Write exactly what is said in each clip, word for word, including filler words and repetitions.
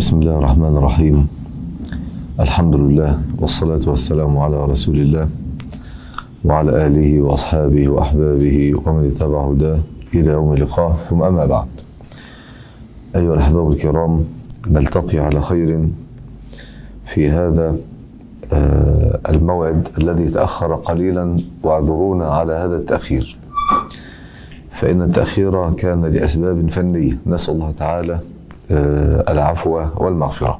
بسم الله الرحمن الرحيم. الحمد لله والصلاة والسلام على رسول الله وعلى آله وأصحابه وأحبابه ومن اتبع هداه إلى يوم اللقاء، ثم أما بعد. أيها الأحباب الكرام، نلتقي على خير في هذا الموعد الذي تأخر قليلا، واعذرونا على هذا التأخير، فإن التأخير كان لأسباب فنية، نسأل الله تعالى العفو والمغفرة.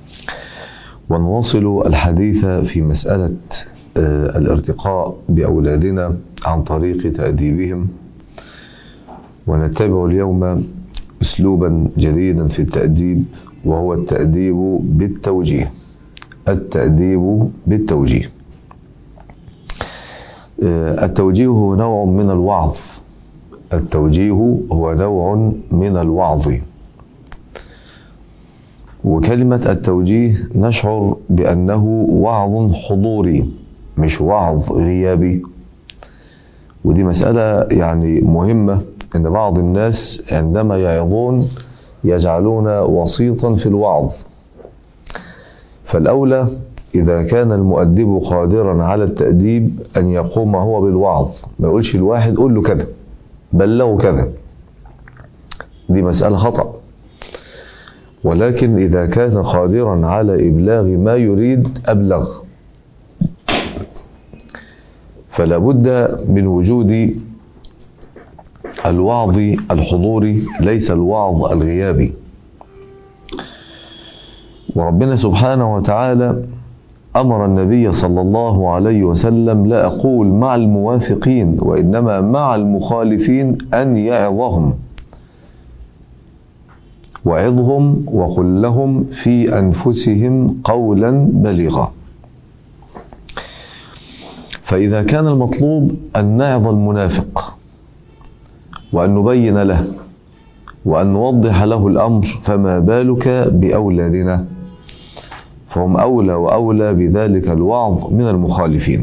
ونواصل الحديث في مسألة الارتقاء بأولادنا عن طريق تأديبهم، ونتبع اليوم أسلوبا جديدا في التأديب، وهو التأديب بالتوجيه. التأديب بالتوجيه. التوجيه هو نوع من الوعظ. التوجيه هو نوع من الوعظ. وكلمة التوجيه نشعر بأنه وعظ حضوري مش وعظ غيابي، ودي مسألة يعني مهمة، إن بعض الناس عندما يعظون يجعلون وسيطا في الوعظ. فالأولى إذا كان المؤدب قادرا على التأديب أن يقوم هو بالوعظ، ما يقولش الواحد قول له كذا بلغه كذا، دي مسألة خطأ. ولكن إذا كان قادرا على إبلاغ ما يريد أبلغ. فلا بد من وجود الوعظ الحضوري، ليس الوعظ الغيابي. وربنا سبحانه وتعالى أمر النبي صلى الله عليه وسلم، لا أقول مع الموافقين وإنما مع المخالفين، أن يعظهم. وعظهم وقل لهم في أنفسهم قولا بليغا. فإذا كان المطلوب أن نعظ المنافق وأن نبين له وأن نوضح له الأمر، فما بالك بأولادنا؟ فهم أولى وأولى بذلك الوعظ من المخالفين.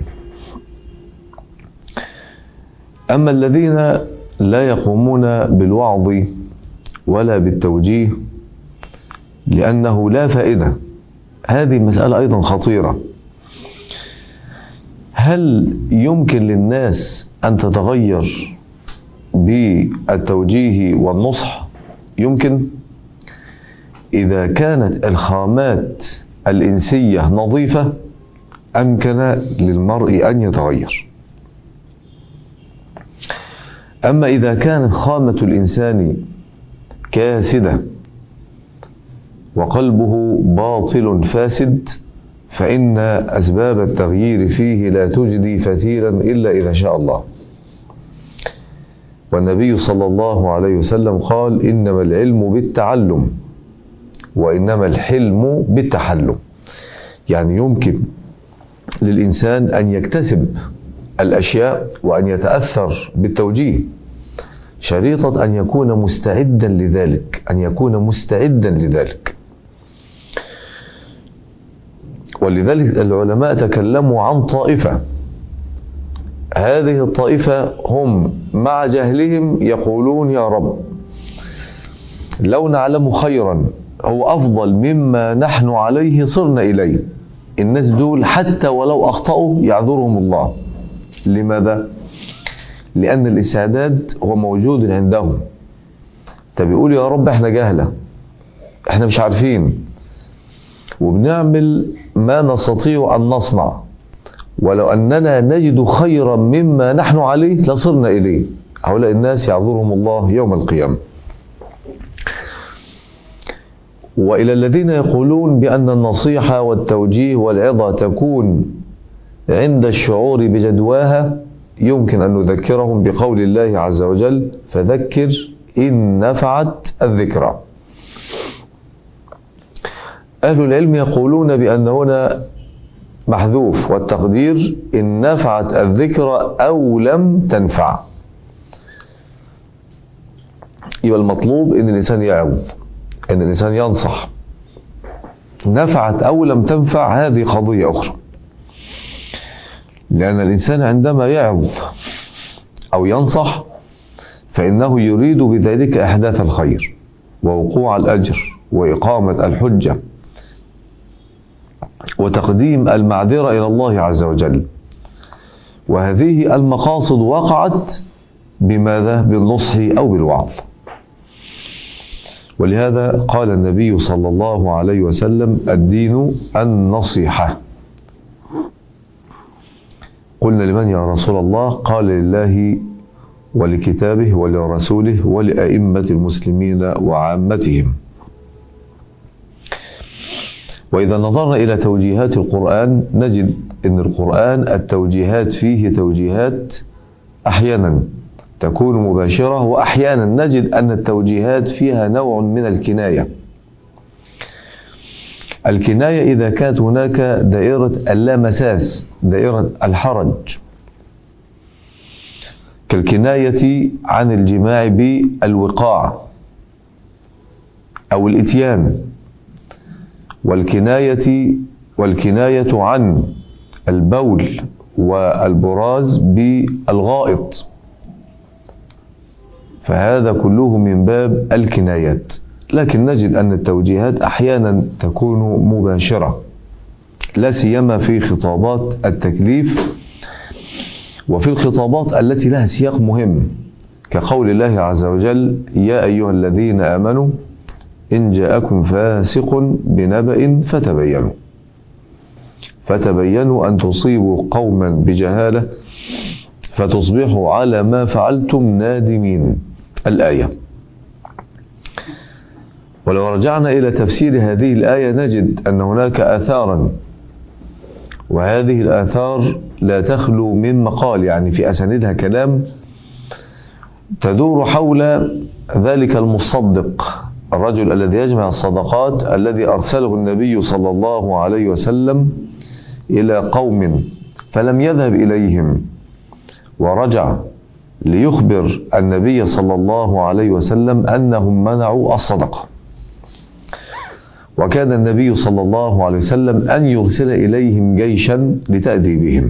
أما الذين لا يقومون بالوعظ ولا بالتوجيه لأنه لا فائدة، هذه مسألة أيضا خطيرة. هل يمكن للناس أن تتغير بالتوجيه والنصح؟ يمكن، إذا كانت الخامات الإنسية نظيفة أمكن للمرء أن يتغير. أما إذا كانت خامة الإنسان كاسدة وقلبه باطل فاسد، فإن أسباب التغيير فيه لا تجدي فتيلا إلا إذا شاء الله. والنبي صلى الله عليه وسلم قال: إنما العلم بالتعلم وإنما الحلم بالتحلم. يعني يمكن للإنسان أن يكتسب الأشياء وأن يتأثر بالتوجيه، شريطة أن يكون مستعدا لذلك، أن يكون مستعدا لذلك. ولذلك العلماء تكلموا عن طائفة، هذه الطائفة هم مع جهلهم يقولون: يا رب لو نعلم خيرا هو أفضل مما نحن عليه صرنا إليه. الناس دول حتى ولو أخطأوا يعذرهم الله. لماذا؟ لأن الاستعداد هو موجود عندهم. طب يقول: يا رب احنا جهلة، احنا مش عارفين، وبنعمل ما نستطيع أن نصنع، ولو أننا نجد خيرا مما نحن عليه لصرنا إليه. هؤلاء الناس يعذرهم الله يوم القيامة. وإلى الذين يقولون بأن النصيحة والتوجيه والعظة تكون عند الشعور بجدواها، يمكن أن نذكرهم بقول الله عز وجل: فذكر إن نفعت الذكرى. أهل العلم يقولون بأن هنا محذوف، والتقدير إن نفعت الذكرى أو لم تنفع. يبقى المطلوب إن الإنسان يعظ، إن الإنسان ينصح. نفعت أو لم تنفع هذه قضية أخرى، لأن الإنسان عندما يعظ أو ينصح فإنه يريد بذلك إحداث الخير ووقوع الأجر وإقامة الحجة وتقديم المعذرة إلى الله عز وجل. وهذه المقاصد وقعت بماذا؟ بالنصح أو بالوعظ. ولهذا قال النبي صلى الله عليه وسلم: الدين النصيحة. قلنا: لمن يا رسول الله؟ قال: لله ولكتابه ولرسوله ولأئمة المسلمين وعامتهم. وإذا نظرنا إلى توجيهات القرآن نجد أن القرآن التوجيهات فيه توجيهات أحيانا تكون مباشرة، وأحيانا نجد أن التوجيهات فيها نوع من الكناية. الكناية إذا كانت هناك دائرة اللامساس، دائرة الحرج، كالكناية عن الجماع بالوقاع أو الإتيان، والكناية والكناية عن البول والبراز بالغائط، فهذا كله من باب الكنايات. لكن نجد أن التوجيهات أحيانا تكون مباشرة، لا سيما في خطابات التكليف وفي الخطابات التي لها سياق مهم، كقول الله عز وجل: يا أيها الذين آمنوا إن جاءكم فاسق بنبأ فتبينوا فتبينوا أن تصيبوا قوما بجهالة فتصبحوا على ما فعلتم نادمين. الآية. ولو رجعنا إلى تفسير هذه الآية نجد أن هناك آثارا، وهذه الآثار لا تخلو من مقال، يعني في أساندها كلام تدور حول ذلك المصدق، الرجل الذي يجمع الصدقات الذي أرسله النبي صلى الله عليه وسلم إلى قوم فلم يذهب إليهم، ورجع ليخبر النبي صلى الله عليه وسلم أنهم منعوا الصدقة. وكان النبي صلى الله عليه وسلم أن يرسل إليهم جيشا لتأديبهم،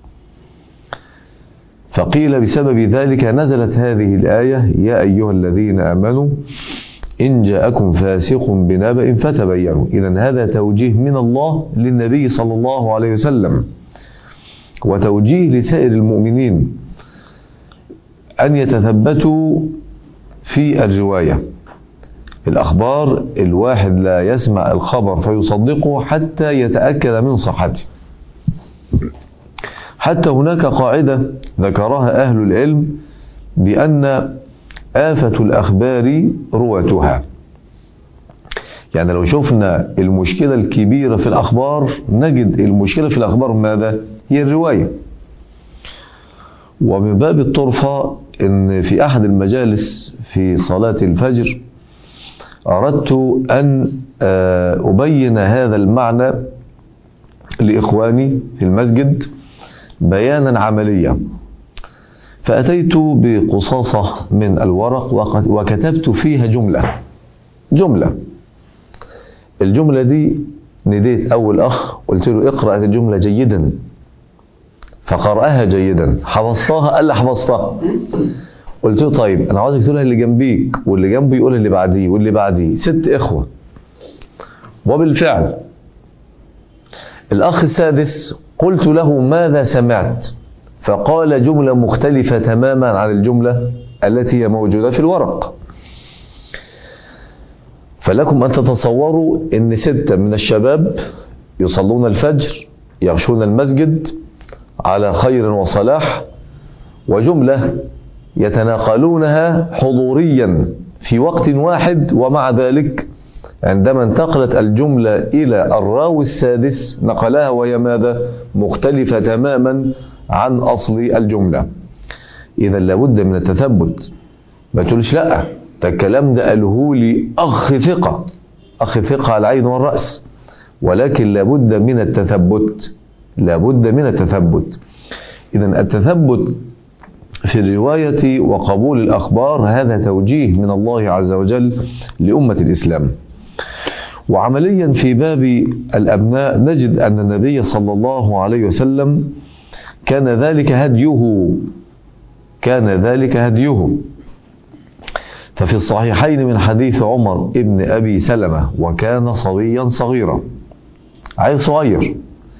فقيل بسبب ذلك نزلت هذه الآية: يا أيها الذين آمنوا إن جاءكم فاسق بنبأ فتبينوا. إذن هذا توجيه من الله للنبي صلى الله عليه وسلم، وتوجيه لسائر المؤمنين أن يتثبتوا في الرواية. الأخبار الواحد لا يسمع الخبر فيصدقه حتى يتأكد من صحته. حتى هناك قاعدة ذكرها أهل العلم بأن آفة الأخبار رواتها. يعني لو شفنا المشكلة الكبيرة في الأخبار نجد المشكلة في الأخبار ماذا؟ هي الرواية. ومن باب الطرفة إن في أحد المجالس في صلاة الفجر أردت أن أبين هذا المعنى لإخواني في المسجد بيانا عمليا، فأتيت بقصاصة من الورق وكتبت فيها جملة جملة الجملة دي نديت أول أخ قلت له: اقرأ الجملة جيدا، فقرأها جيدا. حفظتها؟ قال لي حفظتها. قلت له: طيب أنا عاوزك تقولها اللي جنبيك، واللي جنبي يقول اللي بعديه، واللي بعديه. ست إخوة. وبالفعل الأخ السادس قلت له: ماذا سمعت؟ فقال جملة مختلفة تماما عن الجملة التي هي موجودة في الورق. فلكم أن تتصوروا أن ستة من الشباب يصلون الفجر يغشون المسجد على خير وصلاح، وجملة يتناقلونها حضوريا في وقت واحد، ومع ذلك عندما انتقلت الجملة إلى الراوي السادس نقلها وهي ماذا؟ مختلفة تماما عن أصل الجملة. إذا لابد من التثبت. ما تقولش لا ده الكلام ده قاله لي أخ ثقة، أخ ثقة على العين والرأس، ولكن لابد من التثبت، لابد من التثبت. إذا التثبت في الرواية وقبول الأخبار هذا توجيه من الله عز وجل لأمة الإسلام. وعمليا في باب الأبناء نجد أن النبي صلى الله عليه وسلم كان ذلك هديه كان ذلك هديه ففي الصحيحين من حديث عمر ابن أبي سلمة وكان صبيا صغيرا، عيل صغير،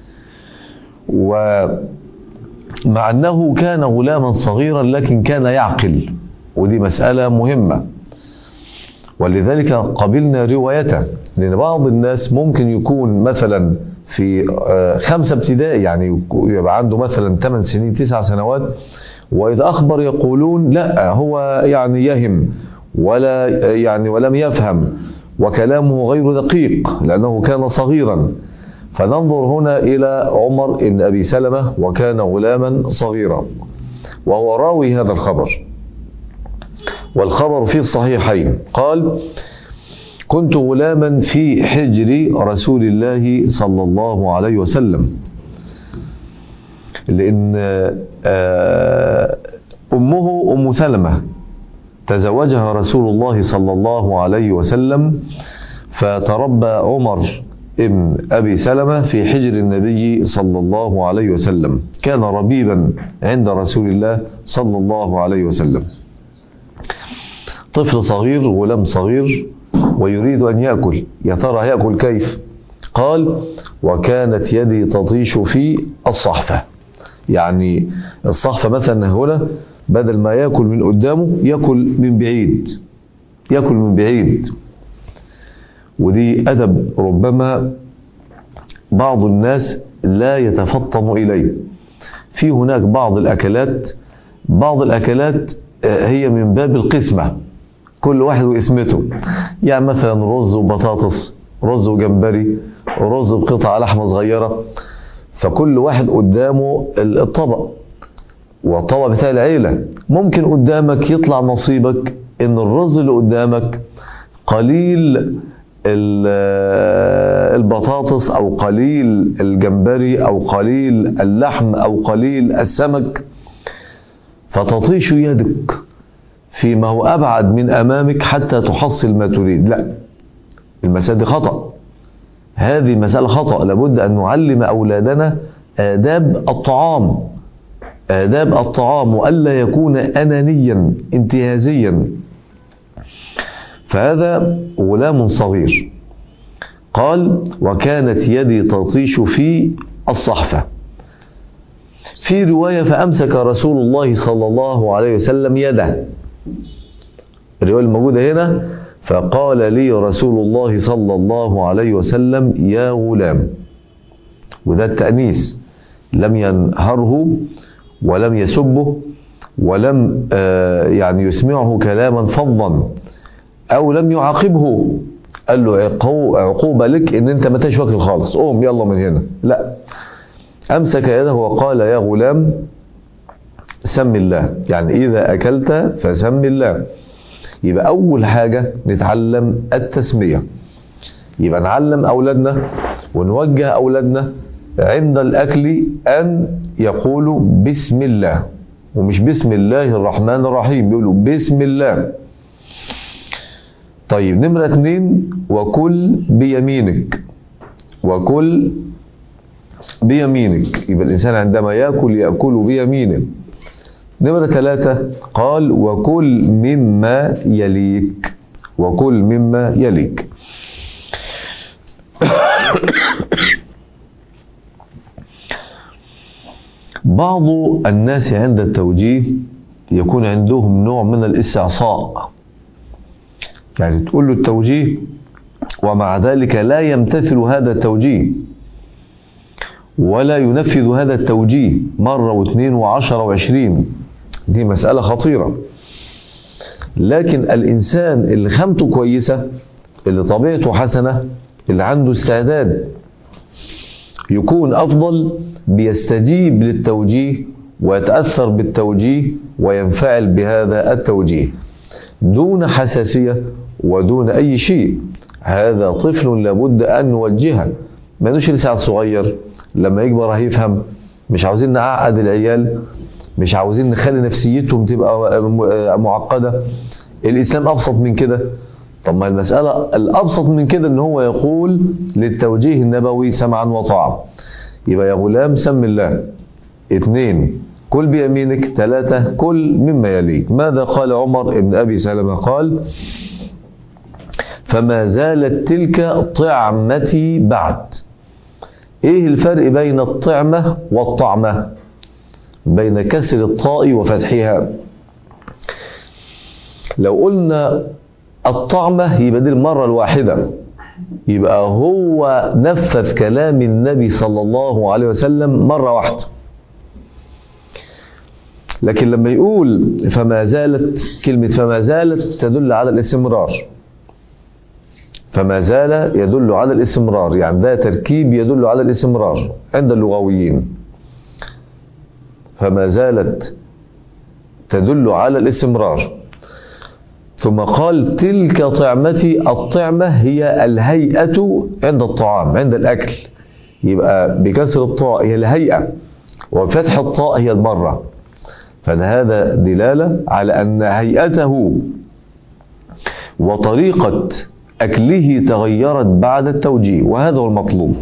ومع أنه كان غلاما صغيرا لكن كان يعقل، ودي مسألة مهمة، ولذلك قبلنا روايته. لأن بعض الناس ممكن يكون مثلا في خمسة ابتدائي، يعني يبقى عنده مثلا ثمان سنين تسع سنوات، وإذا أخبر يقولون لا هو يعني يهم ولا يعني ولم يفهم وكلامه غير دقيق لأنه كان صغيرا. فننظر هنا إلى عمر بن أبي سلمة وكان غلاما صغيرا، وهو راوي هذا الخبر، والخبر في الصحيحين. قال: كنت غلاما في حجر رسول الله صلى الله عليه وسلم، لأن أمه أم سلمة تزوجها رسول الله صلى الله عليه وسلم، فتربى عمر ابن أبي سلمة في حجر النبي صلى الله عليه وسلم، كان ربيبا عند رسول الله صلى الله عليه وسلم. طفل صغير، غلام صغير، ويريد أن يأكل، يا ترى يأكل كيف؟ قال: وكانت يدي تطيش في الصحفة. يعني الصحفة مثلا هنا بدل ما يأكل من قدامه يأكل من بعيد، يأكل من بعيد. ودي أدب ربما بعض الناس لا يتفطن إليه. في هناك بعض الأكلات بعض الأكلات هي من باب القسمة، كل واحد واسمته. يعني مثلا رز وبطاطس، رز وجمبري، رز بقطع لحمة صغيرة، فكل واحد قدامه الطبق والطبق بتاع العيلة. ممكن قدامك يطلع نصيبك ان الرز اللي قدامك قليل البطاطس أو قليل الجمبري أو قليل اللحم أو قليل السمك، فتطيش يدك فيما هو أبعد من أمامك حتى تحصل ما تريد. لا، المسألة دي خطأ، هذه مسألة خطأ. لابد أن نعلم أولادنا آداب الطعام، آداب الطعام، وألا يكون أنانيا انتهازيا. فهذا غلام صغير. قال: وكانت يدي تطيش في الصحفة. في رواية: فأمسك رسول الله صلى الله عليه وسلم يده. الرواية الموجودة هنا: فقال لي رسول الله صلى الله عليه وسلم يا غلام. وده التأنيس، لم ينهره ولم يسبه ولم يعني يسمعه كلاما فظا أو لم يعاقبه، قال له عقوبة لك إن أنت ما تاش واكل خالص، قوم يلا من هنا. لا، أمسك يده وقال يا غلام سم الله، يعني إذا أكلت فسم الله. يبقى أول حاجة نتعلم التسمية. يبقى نعلم أولادنا ونوجه أولادنا عند الأكل أن يقولوا بسم الله، ومش بسم الله الرحمن الرحيم، بيقولوا بسم الله. طيب، نمرة اتنين: وكل بيمينك، وكل بيمينك. يبقى الإنسان عندما يأكل يأكل بيمينه. نمرة ثلاثة: قال: وكل مما يليك، وكل مما يليك. بعض الناس عند التوجيه يكون عندهم نوع من الاستعصاء، يعني تقول له التوجيه ومع ذلك لا يمتثل هذا التوجيه ولا ينفذ هذا التوجيه مرة واثنين وعشرة وعشرين. دي مسألة خطيرة. لكن الإنسان اللي خامته كويسة، اللي طبيعته حسنة، اللي عنده استعداد يكون أفضل، بيستجيب للتوجيه ويتأثر بالتوجيه وينفعل بهذا التوجيه دون حساسية ودون أي شيء. هذا طفل لابد أن نوجهه، ما نوش لسه صغير، لما يكبر هيفهم. مش عاوزين نعقد العيال، مش عاوزين نخلي نفسيتهم تبقى معقدة. الإسلام أبسط من كده. طب ما المسألة الأبسط من كده إن هو يقول للتوجيه النبوي سمعا وطاعة. يبقى يا غلام سم الله. اثنين: كل بيمينك. ثلاثة كل مما يليك. ماذا قال عمر بن أبي سلمة؟ قال فما زالت تلك طعمتي بعد. ايه الفرق بين الطعمة والطعمة؟ بين كسر الطاء وفتحها. لو قلنا الطعمة يبقى دي المرة الواحدة، يبقى هو نفذ كلام النبي صلى الله عليه وسلم مرة واحدة. لكن لما يقول فما زالت، كلمة فما زالت تدل على الاستمرار. فما زال يدل على الاستمرار، يعني ده تركيب يدل على الاستمرار عند اللغويين. فما زالت تدل على الاستمرار. ثم قال تلك طعمتي. الطعمة هي الهيئة عند الطعام، عند الأكل. يبقى بكسر الطاء هي الهيئة، وفتح الطاء هي المرة. فهذا دلالة على أن هيئته وطريقة أكله تغيرت بعد التوجيه، وهذا هو المطلوب.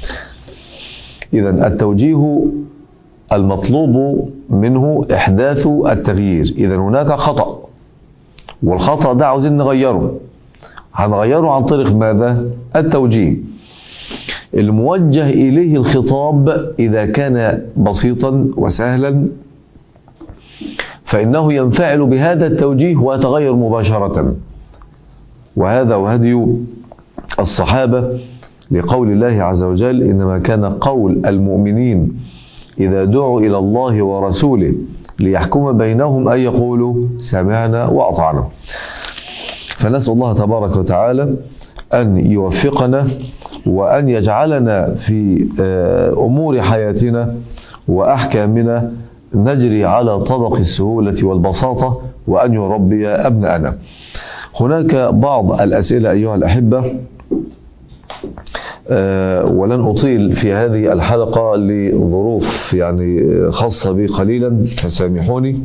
إذن التوجيه المطلوب منه إحداث التغيير. إذن هناك خطأ، والخطأ ده عاوزين نغيره. هنغيره عن طريق ماذا؟ التوجيه. الموجه إليه الخطاب إذا كان بسيطا وسهلا فإنه ينفعل بهذا التوجيه ويتغير مباشرة. وهذا وهدي الصحابة لقول الله عز وجل إنما كان قول المؤمنين إذا دعوا إلى الله ورسوله ليحكم بينهم أن يقولوا سمعنا وأطعنا. فنسأل الله تبارك وتعالى أن يوفقنا وأن يجعلنا في أمور حياتنا وأحكامنا نجري على طبق السهولة والبساطة، وأن يربي أبناءنا. هناك بعض الأسئلة أيها الأحبة، أه ولن أطيل في هذه الحلقة لظروف يعني خاصة بي قليلا، فسامحوني.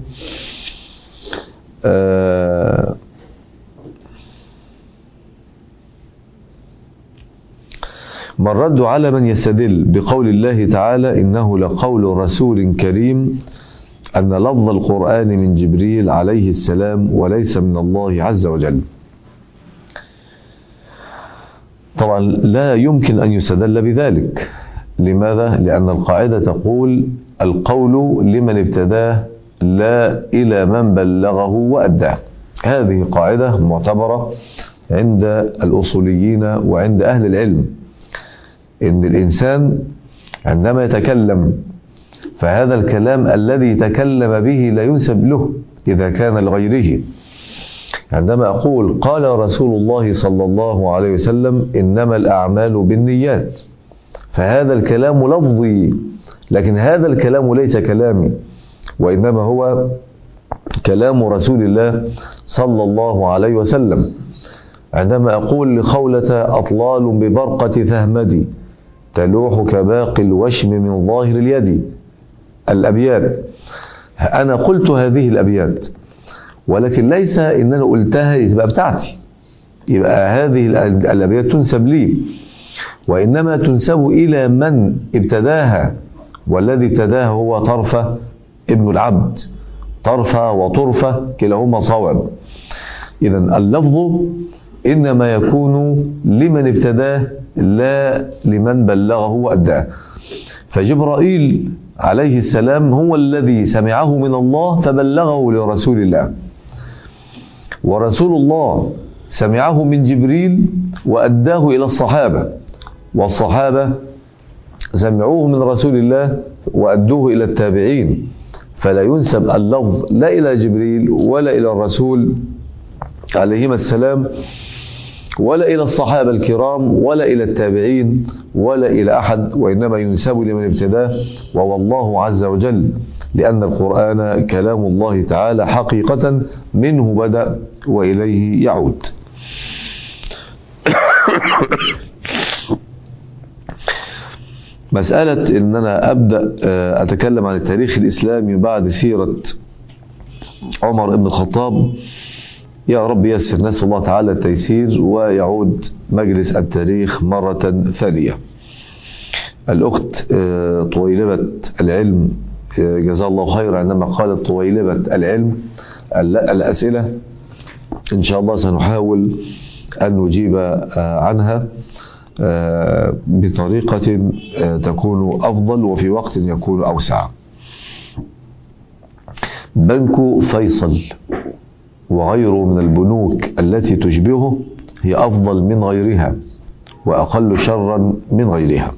أه ما الرد على من يستدل بقول الله تعالى إنه لقول رسول كريم أن لفظ القرآن من جبريل عليه السلام وليس من الله عز وجل؟ طبعا لا يمكن أن يستدل بذلك. لماذا؟ لأن القاعدة تقول القول لمن ابتداه لا إلى من بلغه وأداه. هذه قاعدة معتبرة عند الأصوليين وعند أهل العلم، إن الإنسان عندما يتكلم فهذا الكلام الذي تكلم به لا ينسب له إذا كان لغيره. عندما أقول قال رسول الله صلى الله عليه وسلم إنما الأعمال بالنيات، فهذا الكلام لفظي، لكن هذا الكلام ليس كلامي، وإنما هو كلام رسول الله صلى الله عليه وسلم. عندما أقول لخولة أطلال ببرقة ثهمدي تلوح كباقي الوشم من ظاهر اليد، الأبيات، أنا قلت هذه الأبيات، ولكن ليس إن أنا قلتها يبقى بتاعتي، يبقى هذه الأبيات تنسب لي، وإنما تنسب إلى من ابتداها، والذي ابتداها هو طرفة ابن العبد. طرفة وطرفة كلاهما صواب. إذن اللفظ إنما يكون لمن ابتداه لا لمن بلغه وأداه. فجبرائيل عليه السلام هو الذي سمعه من الله فبلغه لرسول الله، ورسول الله سمعه من جبريل وأداه إلى الصحابة، والصحابة سمعوه من رسول الله وأدوه إلى التابعين. فلا ينسب اللفظ لا إلى جبريل ولا إلى الرسول عليهما السلام ولا إلى الصحابة الكرام ولا إلى التابعين ولا إلى أحد، وإنما ينسب لمن ابتداه وهو الله عز وجل، لأن القرآن كلام الله تعالى حقيقة، منه بدأ وإليه يعود. مسألة إن أنا أبدأ أتكلم عن التاريخ الإسلامي بعد سيرة عمر بن الخطاب، يا رب يسر، نسأل الله تعالى التيسير ويعود مجلس التاريخ مرة ثانية. الأخت طويلبة العلم جزاه الله خير عندما قالت طويلبة العلم الأسئلة، إن شاء الله سنحاول أن نجيب عنها بطريقة تكون أفضل وفي وقت يكون أوسع. بنك فيصل وغيره من البنوك التي تشبهه هي أفضل من غيرها وأقل شرا من غيرها.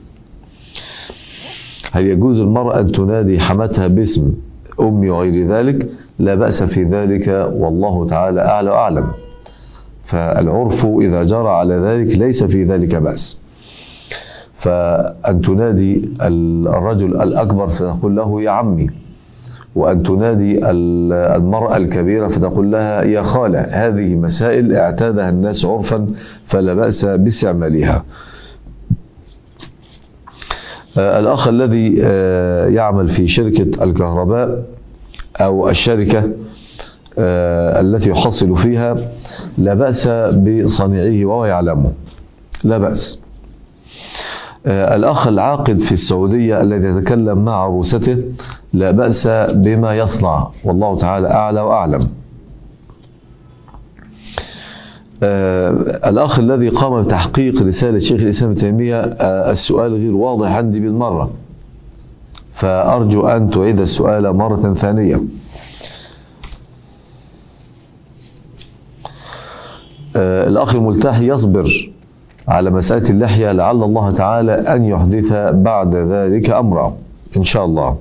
هل يجوز المرأة أن تنادي حماتها باسم أمي وغير ذلك؟ لا بأس في ذلك، والله تعالى أعلى وأعلم. فالعرف إذا جرى على ذلك ليس في ذلك بأس. فأن تنادي الرجل الأكبر فتقول له يا عمي، وأن تنادي المرأة الكبيرة فتقول لها يا خالة، هذه مسائل اعتادها الناس عرفا فلا بأس باستعمالها. الأخ الذي يعمل في شركة الكهرباء أو الشركة التي يحصل فيها لا بأس بصنيعه وهو يعلمه، لا بأس. الأخ العاقد في السعودية الذي يتكلم مع عروسته لا بأس بما يصنع، والله تعالى أعلى وأعلم. الأخ الذي قام بتحقيق رسالة شيخ الإسلام ابن تيمية، السؤال غير واضح عندي بالمرة، فأرجو أن تعيد السؤال مرة ثانية. الأخ الملتحي يصبر على مسألة اللحية، لعل الله تعالى أن يحدث بعد ذلك أمرا إن شاء الله.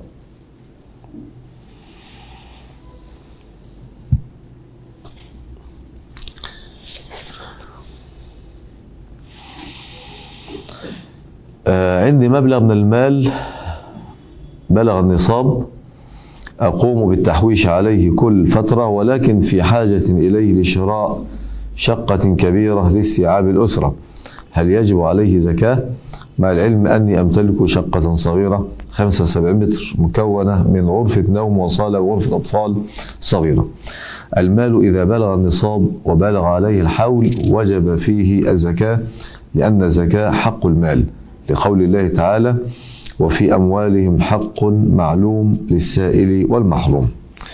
عندي مبلغ من المال بلغ النصاب، أقوم بالتحويش عليه كل فترة، ولكن في حاجة إليه لشراء شقة كبيرة لاستيعاب الأسرة، هل يجب عليه زكاة؟ مع العلم أني أمتلك شقة صغيرة خمسة وسبعين متر مكونة من غرفة نوم وصالة وغرفة أطفال صغيرة. المال إذا بلغ النصاب وبلغ عليه الحول وجب فيه الزكاة، لأن الزكاة حق المال، لقول الله تعالى وفي أموالهم حق معلوم للسائل والمحروم.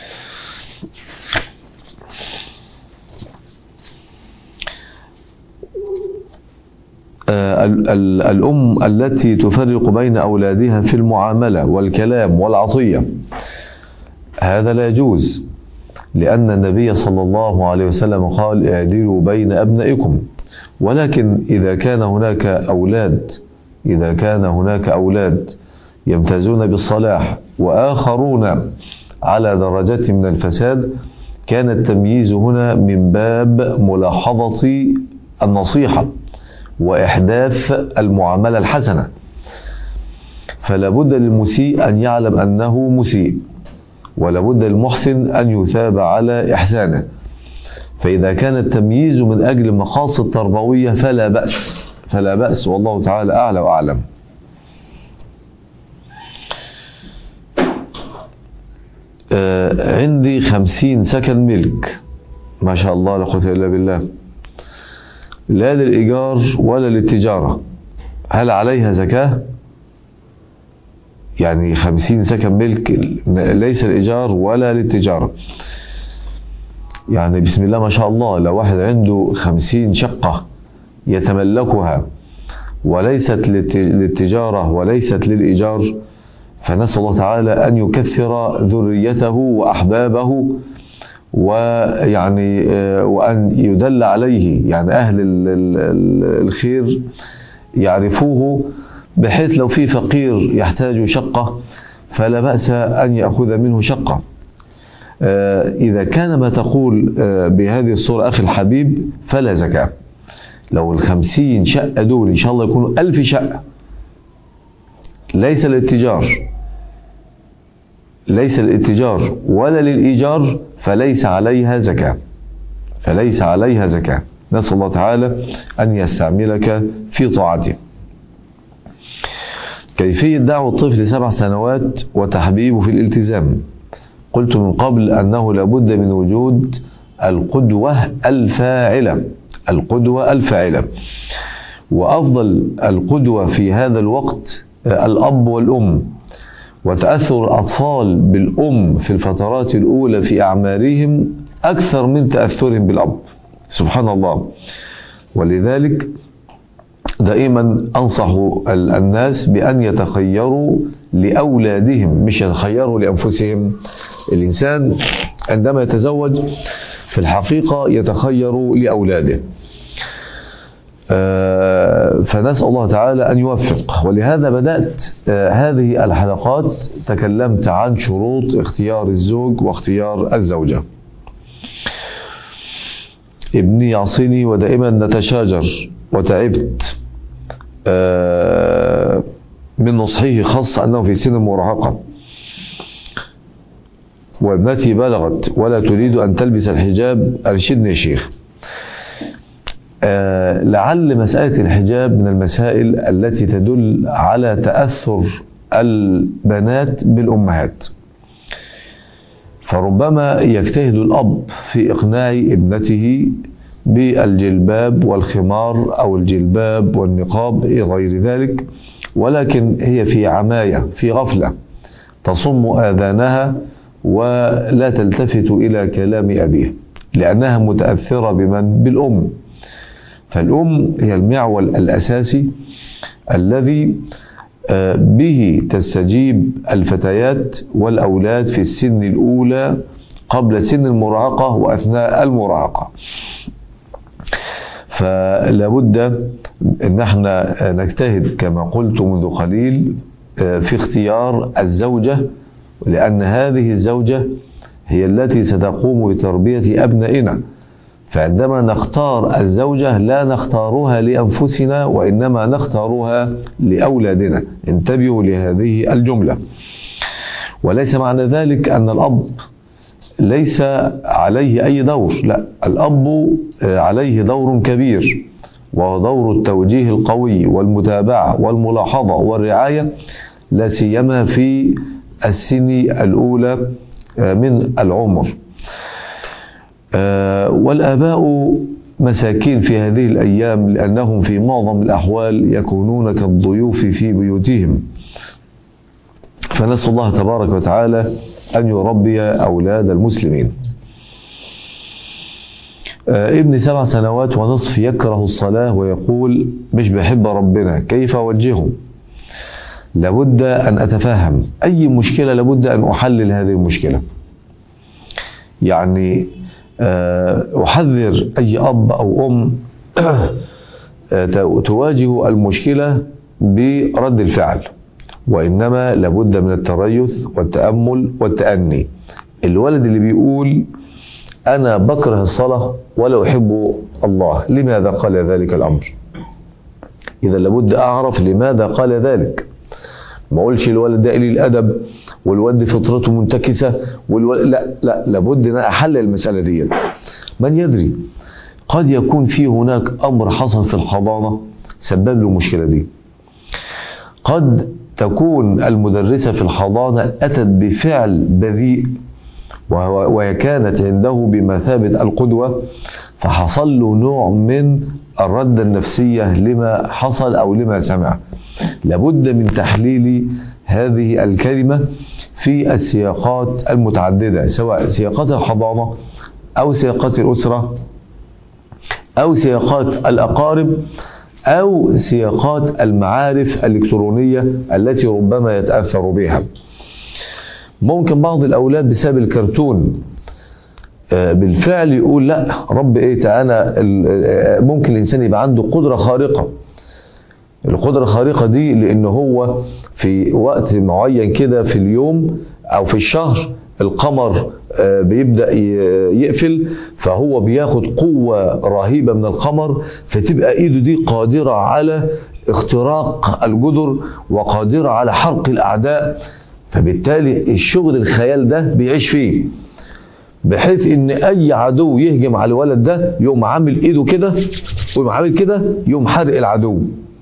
الأم التي تفرق بين أولادها في المعاملة والكلام والعطية، هذا لا يجوز، لأن النبي صلى الله عليه وسلم قال اعدلوا بين أبنائكم. ولكن إذا كان هناك أولاد إذا كان هناك أولاد يمتازون بالصلاح وآخرون على درجة من الفساد، كان التمييز هنا من باب ملاحظة النصيحة وإحداث المعاملة الحسنة. فلا بد للمسيء أن يعلم أنه مسيء، ولا بد للمحسن أن يثاب على إحسانه. فإذا كان التمييز من أجل مقاصد تربوية فلا بأس فلا بأس والله تعالى أعلى وأعلم. آه عندي خمسين سكن ملك، ما شاء الله لا قوة إلا بالله، لا للإيجار ولا للتجارة، هل عليها زكاة؟ يعني خمسين سكن ملك ليس الإيجار ولا للتجارة، يعني بسم الله ما شاء الله، لو واحد عنده خمسين شقة يتملكها وليست للتجارة وليست للإيجار، فنسأل الله تعالى أن يكثر ذريته وأحبابه، ويعني وأن يدل عليه، يعني أهل الخير يعرفوه، بحيث لو في فقير يحتاج شقة فلا بأس أن يأخذ منه شقة. إذا كان ما تقول بهذه الصورة أخي الحبيب فلا زكاة. لو الخمسين شقة دول إن شاء الله يكونوا ألف شقة ليس للتجار ليس للاتجار ولا للإيجار، فليس عليها زكاة فليس عليها زكاة. نسأل الله تعالى أن يستعملك في طاعته. كيفية دعوة الطفل سبع سنوات وتحبيبه في الالتزام؟ قلت من قبل أنه لابد من وجود القدوة الفاعلة القدوة الفاعلة وأفضل القدوة في هذا الوقت الأب والأم، وتأثر الأطفال بالأم في الفترات الأولى في أعمارهم أكثر من تأثرهم بالأب، سبحان الله. ولذلك دائما أنصح الناس بأن يتخيروا لأولادهم مش يتخيروا لأنفسهم. الإنسان عندما يتزوج في الحقيقة يتخير لأولاده، فنسأل الله تعالى أن يوفق. ولهذا بدأت هذه الحلقات تكلمت عن شروط اختيار الزوج واختيار الزوجة. ابني يعصيني ودائما نتشاجر وتعبت من نصحه، خاصة أنه في سن المراهقة، وابنتي بلغت ولا تريد أن تلبس الحجاب، أرشدني يا شيخ. آه لعل مسألة الحجاب من المسائل التي تدل على تأثر البنات بالأمهات، فربما يجتهد الأب في إقناع ابنته بالجلباب والخمار أو الجلباب والنقاب غير ذلك، ولكن هي في عماية في غفلة تصم آذانها ولا تلتفت إلى كلام أبيها لأنها متأثرة بمن؟ بالأم. فالأم هي المعول الأساسي الذي به تستجيب الفتيات والأولاد في السن الأولى قبل سن المراهقة وأثناء المراهقة. فلا بد أن احنا نجتهد كما قلت منذ قليل في اختيار الزوجة، لأن هذه الزوجة هي التي ستقوم بتربية أبنائنا. فعندما نختار الزوجة لا نختارها لأنفسنا وإنما نختارها لأولادنا. انتبهوا لهذه الجملة. وليس معنى ذلك أن الأب ليس عليه أي دور، لا، الأب عليه دور كبير، وهو دور التوجيه القوي والمتابعة والملاحظة والرعاية، لا سيما في السن الأولى من العمر. والآباء مساكين في هذه الأيام لأنهم في معظم الأحوال يكونون كالضيوف في بيوتهم. فنسأل الله تبارك وتعالى أن يربي أولاد المسلمين. ابن سبع سنوات ونصف يكره الصلاة ويقول مش بحب ربنا، كيف أوجهه؟ لابد أن أتفهم أي مشكلة، لابد أن أحلل هذه المشكلة. يعني أحذر أي أب أو أم تواجه المشكلة برد الفعل، وإنما لابد من التريث والتأمل والتأني. الولد اللي بيقول أنا بكره الصلاة ولا أحب الله، لماذا قال ذلك الأمر؟ إذا لابد أعرف لماذا قال ذلك. ما أقولش الولد ده قليل الأدب والولد فطرته منتكسة والولد لا لا لابد أن أحلل المسألة دي. من يدري، قد يكون في هناك أمر حصل في الحضانة سبب له المشكلة دي. قد تكون المدرسة في الحضانة أتت بفعل بذيء وهي كانت عنده بمثابة القدوة، فحصل له نوع من الردة النفسية لما حصل أو لما سمع. لابد من تحليل هذه الكلمة في السياقات المتعددة، سواء سياقات الحضانة أو سياقات الأسرة أو سياقات الأقارب أو سياقات المعارف الإلكترونية التي ربما يتأثر بها. ممكن بعض الأولاد بسبب الكرتون بالفعل يقول لا رب إيه، أنا ممكن الإنسان يبقى عنده قدرة خارقة. القدرة الخارقة دي لأنه هو في وقت معين كده في اليوم أو في الشهر القمر بيبدأ يقفل، فهو بياخد قوة رهيبة من القمر، فتبقى إيده دي قادرة على اختراق الجدر وقادرة على حرق الأعداء. فبالتالي الشغل الخيال ده بيعيش فيه، بحيث ان اي عدو يهجم على الولد ده يقوم عامل ايده كده ويقوم عامل كده يقوم حارق العدو.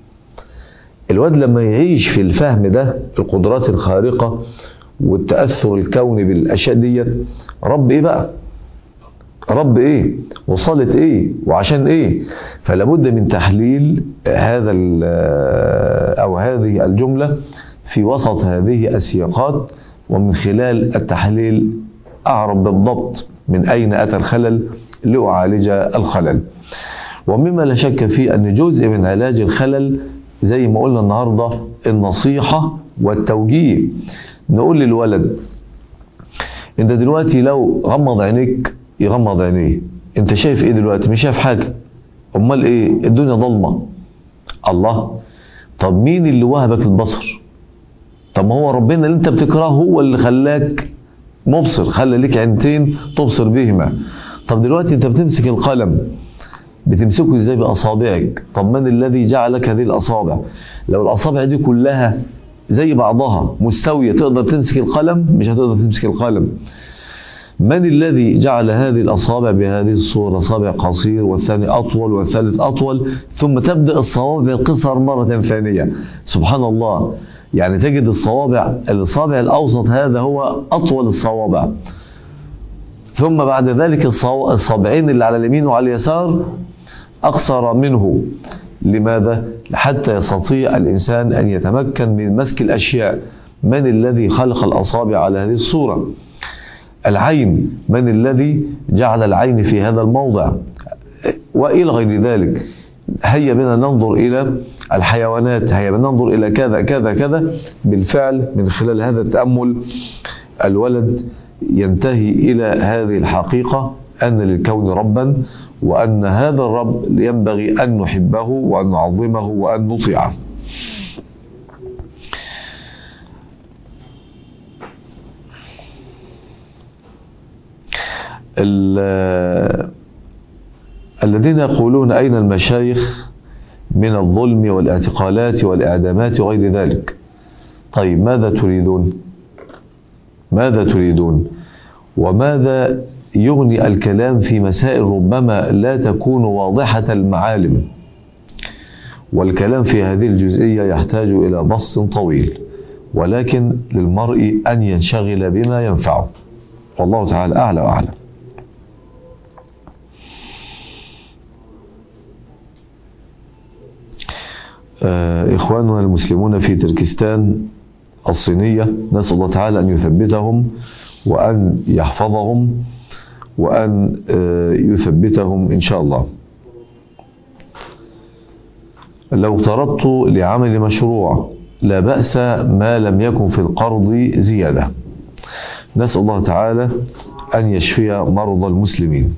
الولد لما يعيش في الفهم ده القدرات الخارقة والتأثر الكوني بالأشياء ديت، رب ايه بقى، رب ايه وصلت ايه وعشان ايه. فلابد من تحليل هذا او هذه الجملة في وسط هذه السياقات، ومن خلال التحليل أعرف بالضبط من أين أتى الخلل لأعالج الخلل. ومما لا شك فيه أن جزء من علاج الخلل زي ما قلنا النهاردة النصيحة والتوجيه. نقول للولد انت دلوقتي لو غمض عينيك يغمض عينيه، انت شايف ايه دلوقتي؟ مش شايف حاجة. امال ايه؟ الدنيا ضلمة. الله، طب مين اللي وهبك البصر؟ طب ما هو ربنا اللي انت بتكرهه هو اللي خلاك مبصر، خلى ليك عينتين تبصر بهما. طب دلوقتي انت بتمسك القلم، بتمسكه ازاي؟ باصابعك. طب من الذي جعلك هذه الاصابع؟ لو الاصابع دي كلها زي بعضها مستوية تقدر تمسك القلم؟ مش هتقدر تمسك القلم. من الذي جعل هذه الأصابع بهذه الصورة؟ صابع قصير والثاني أطول والثالث أطول، ثم تبدأ الصوابع القصر مرة ثانية. سبحان الله، يعني تجد الصوابع الصابع الأوسط هذا هو أطول الصوابع، ثم بعد ذلك الصابعين اللي على اليمين وعلى اليسار أقصر منه. لماذا؟ حتى يستطيع الإنسان أن يتمكن من مسك الأشياء. من الذي خلق الأصابع على هذه الصورة؟ العين. من الذي جعل العين في هذا الموضع؟ وإلى غير ذلك. هيا بنا ننظر إلى الحيوانات، هيا بنا ننظر إلى كذا كذا كذا. بالفعل من خلال هذا التأمل الولد ينتهي إلى هذه الحقيقة أن للكون ربا، وأن هذا الرب ينبغي أن نحبه وأن نعظمه وأن نطيعه. الذين يقولون أين المشايخ من الظلم والاعتقالات والإعدامات وغير ذلك؟ طيب ماذا تريدون؟ ماذا تريدون؟ وماذا يغني الكلام في مسائل ربما لا تكون واضحة المعالم؟ والكلام في هذه الجزئية يحتاج إلى بسط طويل، ولكن للمرء أن ينشغل بما ينفعه، والله تعالى أعلى وأعلم. إخواننا المسلمون في تركستان الصينية، نسأل الله تعالى أن يثبتهم وأن يحفظهم وأن يثبتهم إن شاء الله. لو اقترضت لعمل مشروع لا بأس ما لم يكن في القرض زيادة. نسأل الله تعالى أن يشفي مرضى المسلمين.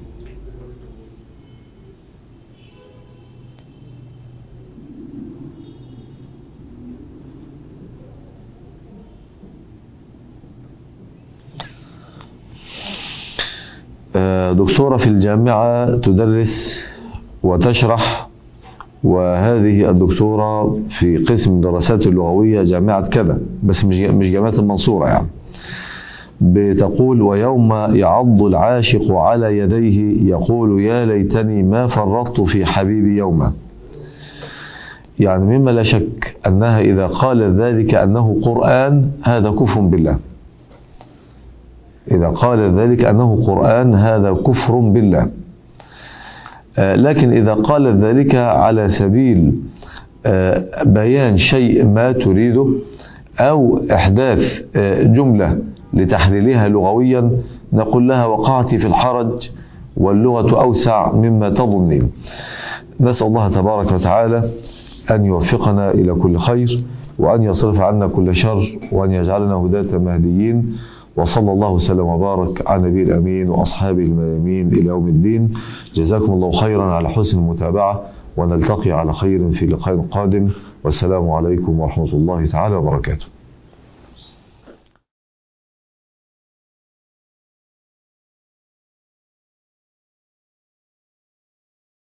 دكتورة في الجامعة تدرس وتشرح، وهذه الدكتورة في قسم دراسات اللغوية جامعة كذا، بس مش جامعة المنصورة يعني. بتقول: ويوم يعض العاشق على يديه يقول يا ليتني ما فرطت في حبيبي يوما. يعني مما لا شك أنها إذا قال ذلك أنه قرآن هذا كفر بالله. إذا قال ذلك أنه قرآن هذا كفر بالله. لكن إذا قال ذلك على سبيل بيان شيء ما تريده أو إحداث جملة لتحليلها لغويا، نقول لها وقعت في الحرج واللغة أوسع مما تظنين. نسأل الله تبارك وتعالى أن يوفقنا إلى كل خير، وأن يصرف عنا كل شر، وأن يجعلنا هداة مهديين. وصلى الله وسلم وبارك على النبي الأمين وأصحابه الميامين إلى يوم الدين. جزاكم الله خيرا على حسن المتابعة، ونلتقي على خير في لقاء قادم، والسلام عليكم ورحمة الله تعالى وبركاته.